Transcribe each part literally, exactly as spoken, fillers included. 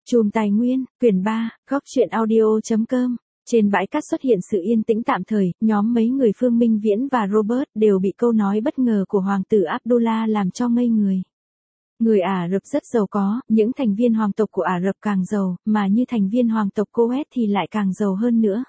Chùm Tài Nguyên, quyển ba, góc truyện audio.com. Trên bãi cát xuất hiện sự yên tĩnh tạm thời, nhóm mấy người Phương Minh Viễn và Robert đều bị câu nói bất ngờ của Hoàng tử Abdullah làm cho ngây người. Người Ả Rập rất giàu có, những thành viên hoàng tộc của Ả Rập càng giàu, mà như thành viên hoàng tộc Kuwait thì lại càng giàu hơn nữa.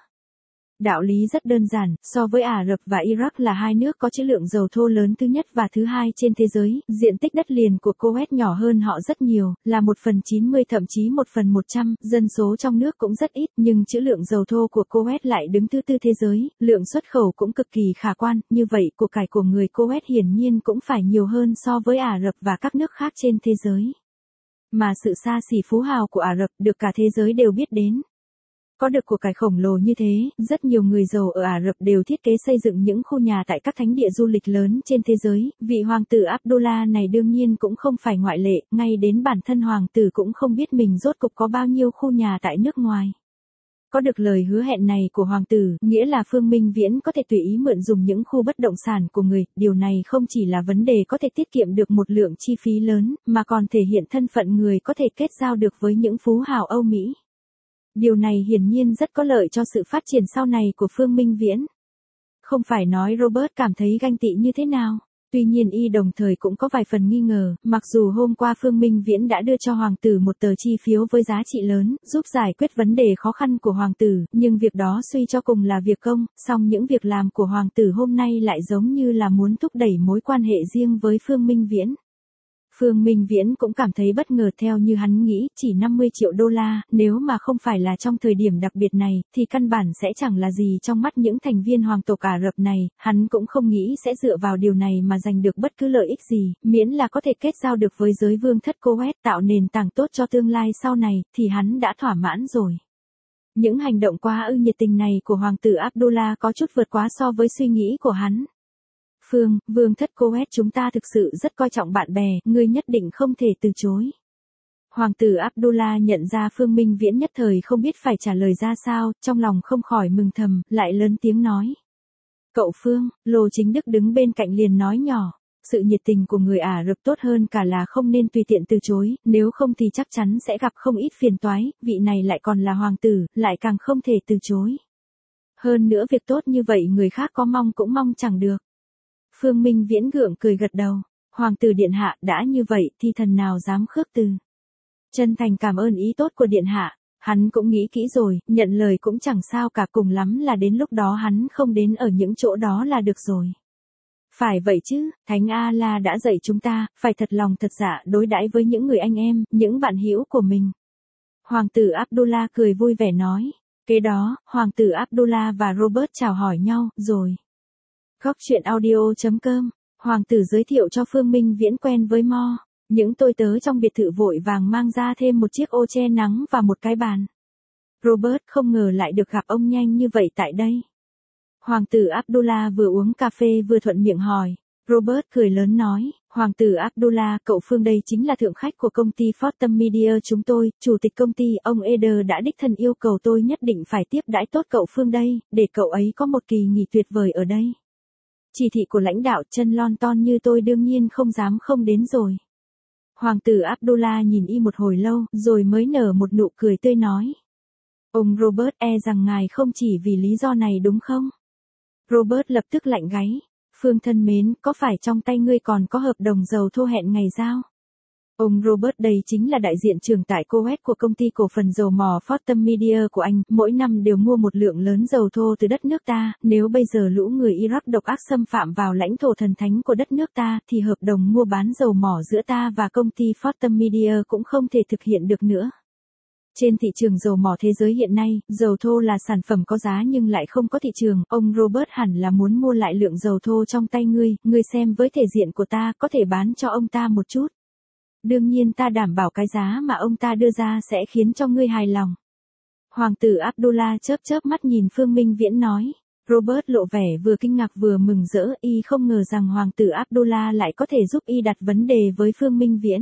Đạo lý rất đơn giản, so với Ả Rập và Iraq là hai nước có trữ lượng dầu thô lớn thứ nhất và thứ hai trên thế giới, diện tích đất liền của Kuwait nhỏ hơn họ rất nhiều, là một phần chín mươi thậm chí một phần một trăm, dân số trong nước cũng rất ít, nhưng trữ lượng dầu thô của Kuwait lại đứng thứ tư thế giới, lượng xuất khẩu cũng cực kỳ khả quan, như vậy của cải của người Kuwait hiển nhiên cũng phải nhiều hơn so với Ả Rập và các nước khác trên thế giới. Mà sự xa xỉ phú hào của Ả Rập được cả thế giới đều biết đến. Có được của cải khổng lồ như thế, rất nhiều người giàu ở Ả Rập đều thiết kế xây dựng những khu nhà tại các thánh địa du lịch lớn trên thế giới, vị hoàng tử Abdullah này đương nhiên cũng không phải ngoại lệ, ngay đến bản thân hoàng tử cũng không biết mình rốt cục có bao nhiêu khu nhà tại nước ngoài. Có được lời hứa hẹn này của hoàng tử, nghĩa là Phương Minh Viễn có thể tùy ý mượn dùng những khu bất động sản của người, điều này không chỉ là vấn đề có thể tiết kiệm được một lượng chi phí lớn, mà còn thể hiện thân phận người có thể kết giao được với những phú hào Âu Mỹ. Điều này hiển nhiên rất có lợi cho sự phát triển sau này của Phương Minh Viễn. Không phải nói Robert cảm thấy ganh tị như thế nào. Tuy nhiên y đồng thời cũng có vài phần nghi ngờ, mặc dù hôm qua Phương Minh Viễn đã đưa cho hoàng tử một tờ chi phiếu với giá trị lớn, giúp giải quyết vấn đề khó khăn của hoàng tử, nhưng việc đó suy cho cùng là việc công, song những việc làm của hoàng tử hôm nay lại giống như là muốn thúc đẩy mối quan hệ riêng với Phương Minh Viễn. Phương Minh Viễn cũng cảm thấy bất ngờ theo như hắn nghĩ, chỉ năm mươi triệu đô la, nếu mà không phải là trong thời điểm đặc biệt này, thì căn bản sẽ chẳng là gì trong mắt những thành viên hoàng tộc Ả Rập này, hắn cũng không nghĩ sẽ dựa vào điều này mà giành được bất cứ lợi ích gì, miễn là có thể kết giao được với giới vương thất Kuwait tạo nền tảng tốt cho tương lai sau này, thì hắn đã thỏa mãn rồi. Những hành động quá ư nhiệt tình này của hoàng tử Abdullah có chút vượt quá so với suy nghĩ của hắn. Phương, vương thất Kuwait chúng ta thực sự rất coi trọng bạn bè, ngươi nhất định không thể từ chối. Hoàng tử Abdullah nhận ra Phương Minh Viễn nhất thời không biết phải trả lời ra sao, trong lòng không khỏi mừng thầm, lại lớn tiếng nói. Cậu Phương, Lô Chính Đức đứng bên cạnh liền nói nhỏ, sự nhiệt tình của người Ả Rập tốt hơn cả là không nên tùy tiện từ chối, nếu không thì chắc chắn sẽ gặp không ít phiền toái, vị này lại còn là hoàng tử, lại càng không thể từ chối. Hơn nữa việc tốt như vậy người khác có mong cũng mong chẳng được. Phương Minh Viễn gượng cười gật đầu, hoàng tử điện hạ đã như vậy thì thần nào dám khước từ. Chân thành cảm ơn ý tốt của điện hạ, hắn cũng nghĩ kỹ rồi, nhận lời cũng chẳng sao cả, cùng lắm là đến lúc đó hắn không đến ở những chỗ đó là được rồi. Phải vậy chứ, Thánh A-la đã dạy chúng ta, phải thật lòng thật dạ đối đãi với những người anh em, những bạn hữu của mình. Hoàng tử Abdullah cười vui vẻ nói, kế đó, hoàng tử Abdullah và Robert chào hỏi nhau, rồi. Góc truyện audio.com, hoàng tử giới thiệu cho Phương Minh Viễn quen với Mo, những tôi tớ trong biệt thự vội vàng mang ra thêm một chiếc ô che nắng và một cái bàn. Robert không ngờ lại được gặp ông nhanh như vậy tại đây. Hoàng tử Abdullah vừa uống cà phê vừa thuận miệng hỏi, Robert cười lớn nói, hoàng tử Abdullah, cậu Phương đây chính là thượng khách của công ty Fortum Media chúng tôi, chủ tịch công ty, ông Eder đã đích thân yêu cầu tôi nhất định phải tiếp đãi tốt cậu Phương đây, để cậu ấy có một kỳ nghỉ tuyệt vời ở đây. Chỉ thị của lãnh đạo chân lon ton như tôi đương nhiên không dám không đến rồi. Hoàng tử Abdullah nhìn y một hồi lâu, rồi mới nở một nụ cười tươi nói. Ông Robert e rằng ngài không chỉ vì lý do này đúng không? Robert lập tức lạnh gáy. Phương thân mến, có phải trong tay ngươi còn có hợp đồng dầu thô hẹn ngày giao? Ông Robert đây chính là đại diện trưởng tại Kuwait của công ty cổ phần dầu mỏ Fortum Media của anh, mỗi năm đều mua một lượng lớn dầu thô từ đất nước ta, nếu bây giờ lũ người Iraq độc ác xâm phạm vào lãnh thổ thần thánh của đất nước ta, thì hợp đồng mua bán dầu mỏ giữa ta và công ty Fortum Media cũng không thể thực hiện được nữa. Trên thị trường dầu mỏ thế giới hiện nay, dầu thô là sản phẩm có giá nhưng lại không có thị trường, ông Robert hẳn là muốn mua lại lượng dầu thô trong tay ngươi, ngươi xem với thể diện của ta có thể bán cho ông ta một chút. Đương nhiên ta đảm bảo cái giá mà ông ta đưa ra sẽ khiến cho ngươi hài lòng. Hoàng tử Abdullah chớp chớp mắt nhìn Phương Minh Viễn nói. Robert lộ vẻ vừa kinh ngạc vừa mừng rỡ, y không ngờ rằng hoàng tử Abdullah lại có thể giúp y đặt vấn đề với Phương Minh Viễn.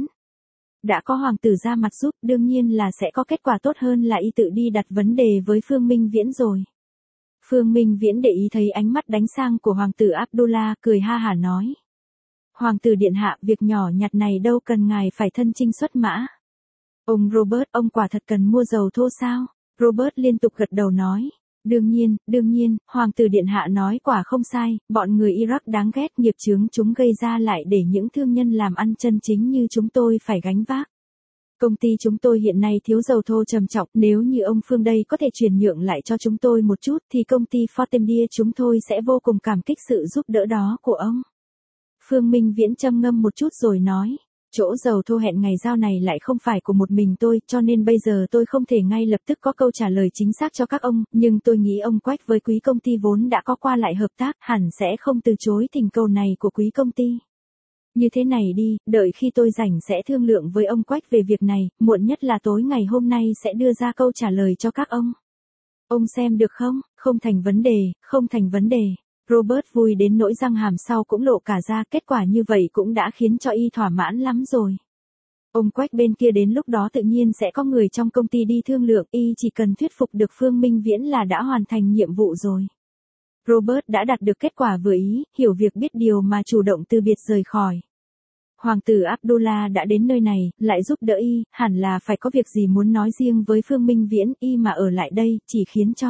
Đã có hoàng tử ra mặt giúp, đương nhiên là sẽ có kết quả tốt hơn là y tự đi đặt vấn đề với Phương Minh Viễn rồi. Phương Minh Viễn để ý thấy ánh mắt đánh sang của hoàng tử Abdullah, cười ha hả nói. Hoàng tử điện hạ, việc nhỏ nhặt này đâu cần ngài phải thân chinh xuất mã. Ông Robert, ông quả thật cần mua dầu thô sao? Robert liên tục gật đầu nói. Đương nhiên, đương nhiên, Hoàng tử Điện Hạ nói quả không sai, bọn người Iraq đáng ghét, nghiệp chướng chúng gây ra lại để những thương nhân làm ăn chân chính như chúng tôi phải gánh vác. Công ty chúng tôi hiện nay thiếu dầu thô trầm trọng, nếu như ông Phương đây có thể chuyển nhượng lại cho chúng tôi một chút thì công ty Fortemdia chúng tôi sẽ vô cùng cảm kích sự giúp đỡ đó của ông. Phương Minh Viễn trầm ngâm một chút rồi nói. Chỗ dầu thô hẹn ngày giao này lại không phải của một mình tôi, cho nên bây giờ tôi không thể ngay lập tức có câu trả lời chính xác cho các ông, nhưng tôi nghĩ ông Quách với quý công ty vốn đã có qua lại hợp tác, hẳn sẽ không từ chối thỉnh cầu này của quý công ty. Như thế này đi, đợi khi tôi rảnh sẽ thương lượng với ông Quách về việc này, muộn nhất là tối ngày hôm nay sẽ đưa ra câu trả lời cho các ông. Ông xem được không? Không thành vấn đề, không thành vấn đề. Robert vui đến nỗi răng hàm sau cũng lộ cả ra, kết quả như vậy cũng đã khiến cho y thỏa mãn lắm rồi. Ông Quách bên kia đến lúc đó tự nhiên sẽ có người trong công ty đi thương lượng, y chỉ cần thuyết phục được Phương Minh Viễn là đã hoàn thành nhiệm vụ rồi. Robert đã đạt được kết quả vừa ý, hiểu việc biết điều mà chủ động từ biệt rời khỏi. Hoàng tử Abdullah đã đến nơi này, lại giúp đỡ y, hẳn là phải có việc gì muốn nói riêng với Phương Minh Viễn, y mà ở lại đây, chỉ khiến cho.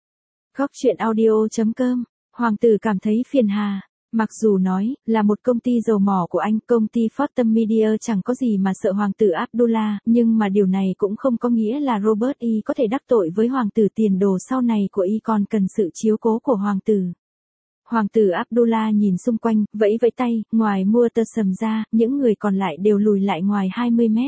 Góc truyện audio chấm com Hoàng tử cảm thấy phiền hà. Mặc dù nói, là một công ty dầu mỏ của anh, công ty Fortemdia chẳng có gì mà sợ Hoàng tử Abdullah, nhưng mà điều này cũng không có nghĩa là Robert y có thể đắc tội với Hoàng tử, tiền đồ sau này của y còn cần sự chiếu cố của Hoàng tử. Hoàng tử Abdullah nhìn xung quanh, vẫy vẫy tay, ngoài Mu'tasim ra, những người còn lại đều lùi lại ngoài hai mươi mét.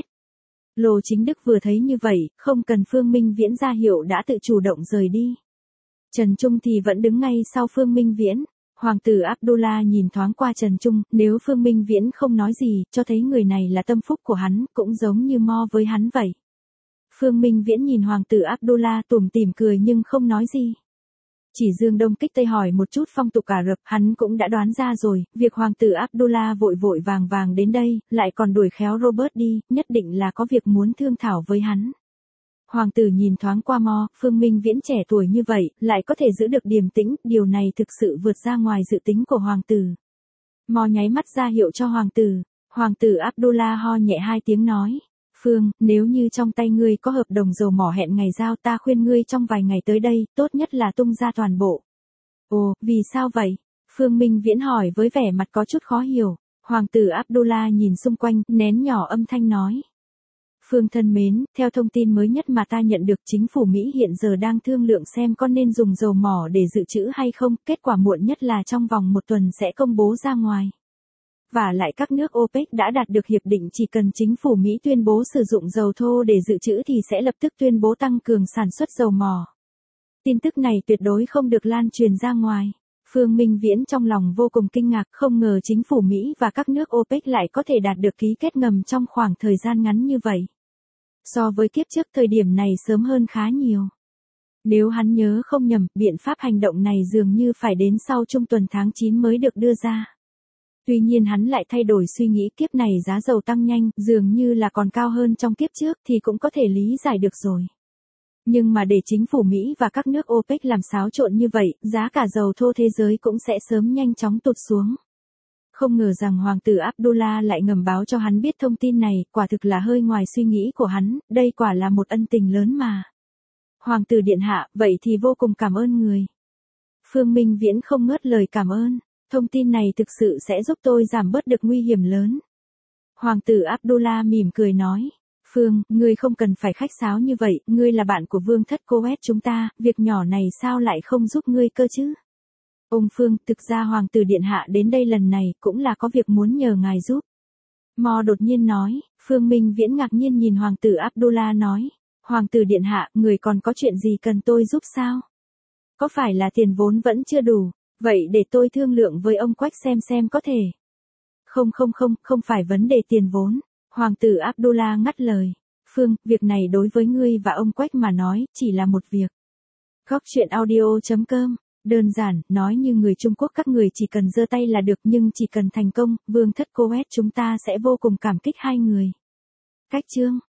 Lô Chính Đức vừa thấy như vậy, không cần Phương Minh Viễn ra hiệu đã tự chủ động rời đi. Trần Trung thì vẫn đứng ngay sau Phương Minh Viễn. Hoàng tử Abdullah nhìn thoáng qua Trần Trung, nếu Phương Minh Viễn không nói gì, cho thấy người này là tâm phúc của hắn, cũng giống như Mo với hắn vậy. Phương Minh Viễn nhìn Hoàng tử Abdullah tủm tỉm cười nhưng không nói gì. Chỉ Dương Đông Kích Tây hỏi một chút phong tục Ả Rập, hắn cũng đã đoán ra rồi, việc Hoàng tử Abdullah vội vội vàng vàng đến đây, lại còn đuổi khéo Robert đi, nhất định là có việc muốn thương thảo với hắn. Hoàng tử nhìn thoáng qua Mo, Phương Minh Viễn trẻ tuổi như vậy, lại có thể giữ được điềm tĩnh, điều này thực sự vượt ra ngoài dự tính của Hoàng tử. Mo nháy mắt ra hiệu cho Hoàng tử. Hoàng tử Abdullah ho nhẹ hai tiếng nói. Phương, nếu như trong tay ngươi có hợp đồng dầu mỏ hẹn ngày giao, ta khuyên ngươi trong vài ngày tới đây, tốt nhất là tung ra toàn bộ. Ồ, vì sao vậy? Phương Minh Viễn hỏi với vẻ mặt có chút khó hiểu. Hoàng tử Abdullah nhìn xung quanh, nén nhỏ âm thanh nói. Phương thân mến, theo thông tin mới nhất mà ta nhận được, chính phủ Mỹ hiện giờ đang thương lượng xem có nên dùng dầu mỏ để dự trữ hay không, kết quả muộn nhất là trong vòng một tuần sẽ công bố ra ngoài. Và lại các nước OPEC đã đạt được hiệp định, chỉ cần chính phủ Mỹ tuyên bố sử dụng dầu thô để dự trữ thì sẽ lập tức tuyên bố tăng cường sản xuất dầu mỏ. Tin tức này tuyệt đối không được lan truyền ra ngoài. Phương Minh Viễn trong lòng vô cùng kinh ngạc, không ngờ chính phủ Mỹ và các nước OPEC lại có thể đạt được ký kết ngầm trong khoảng thời gian ngắn như vậy. So với kiếp trước thời điểm này sớm hơn khá nhiều. Nếu hắn nhớ không nhầm, biện pháp hành động này dường như phải đến sau trung tuần tháng chín mới được đưa ra. Tuy nhiên hắn lại thay đổi suy nghĩ, kiếp này giá dầu tăng nhanh, dường như là còn cao hơn trong kiếp trước thì cũng có thể lý giải được rồi. Nhưng mà để chính phủ Mỹ và các nước OPEC làm xáo trộn như vậy, giá cả dầu thô thế giới cũng sẽ sớm nhanh chóng tụt xuống. Không ngờ rằng Hoàng tử Abdullah lại ngầm báo cho hắn biết thông tin này, quả thực là hơi ngoài suy nghĩ của hắn, đây quả là một ân tình lớn mà. Hoàng tử Điện Hạ, vậy thì vô cùng cảm ơn người. Phương Minh Viễn không ngớt lời cảm ơn, thông tin này thực sự sẽ giúp tôi giảm bớt được nguy hiểm lớn. Hoàng tử Abdullah mỉm cười nói. Phương, ngươi không cần phải khách sáo như vậy, ngươi là bạn của vương thất Coet chúng ta, việc nhỏ này sao lại không giúp ngươi cơ chứ? Ông Phương, thực ra Hoàng tử Điện Hạ đến đây lần này cũng là có việc muốn nhờ ngài giúp. Mo đột nhiên nói. Phương Minh Viễn ngạc nhiên nhìn Hoàng tử Abdullah nói. Hoàng tử Điện Hạ, người còn có chuyện gì cần tôi giúp sao? Có phải là tiền vốn vẫn chưa đủ? Vậy để tôi thương lượng với ông Quách xem xem có thể. Không không không, không phải vấn đề tiền vốn. Hoàng tử Abdullah ngắt lời. Phương, việc này đối với ngươi và ông Quách mà nói, chỉ là một việc. Góc truyện audio chấm com. Đơn giản, nói như người Trung Quốc, các người chỉ cần giơ tay là được, nhưng chỉ cần thành công, vương thất Coet chúng ta sẽ vô cùng cảm kích hai người. Cách chương.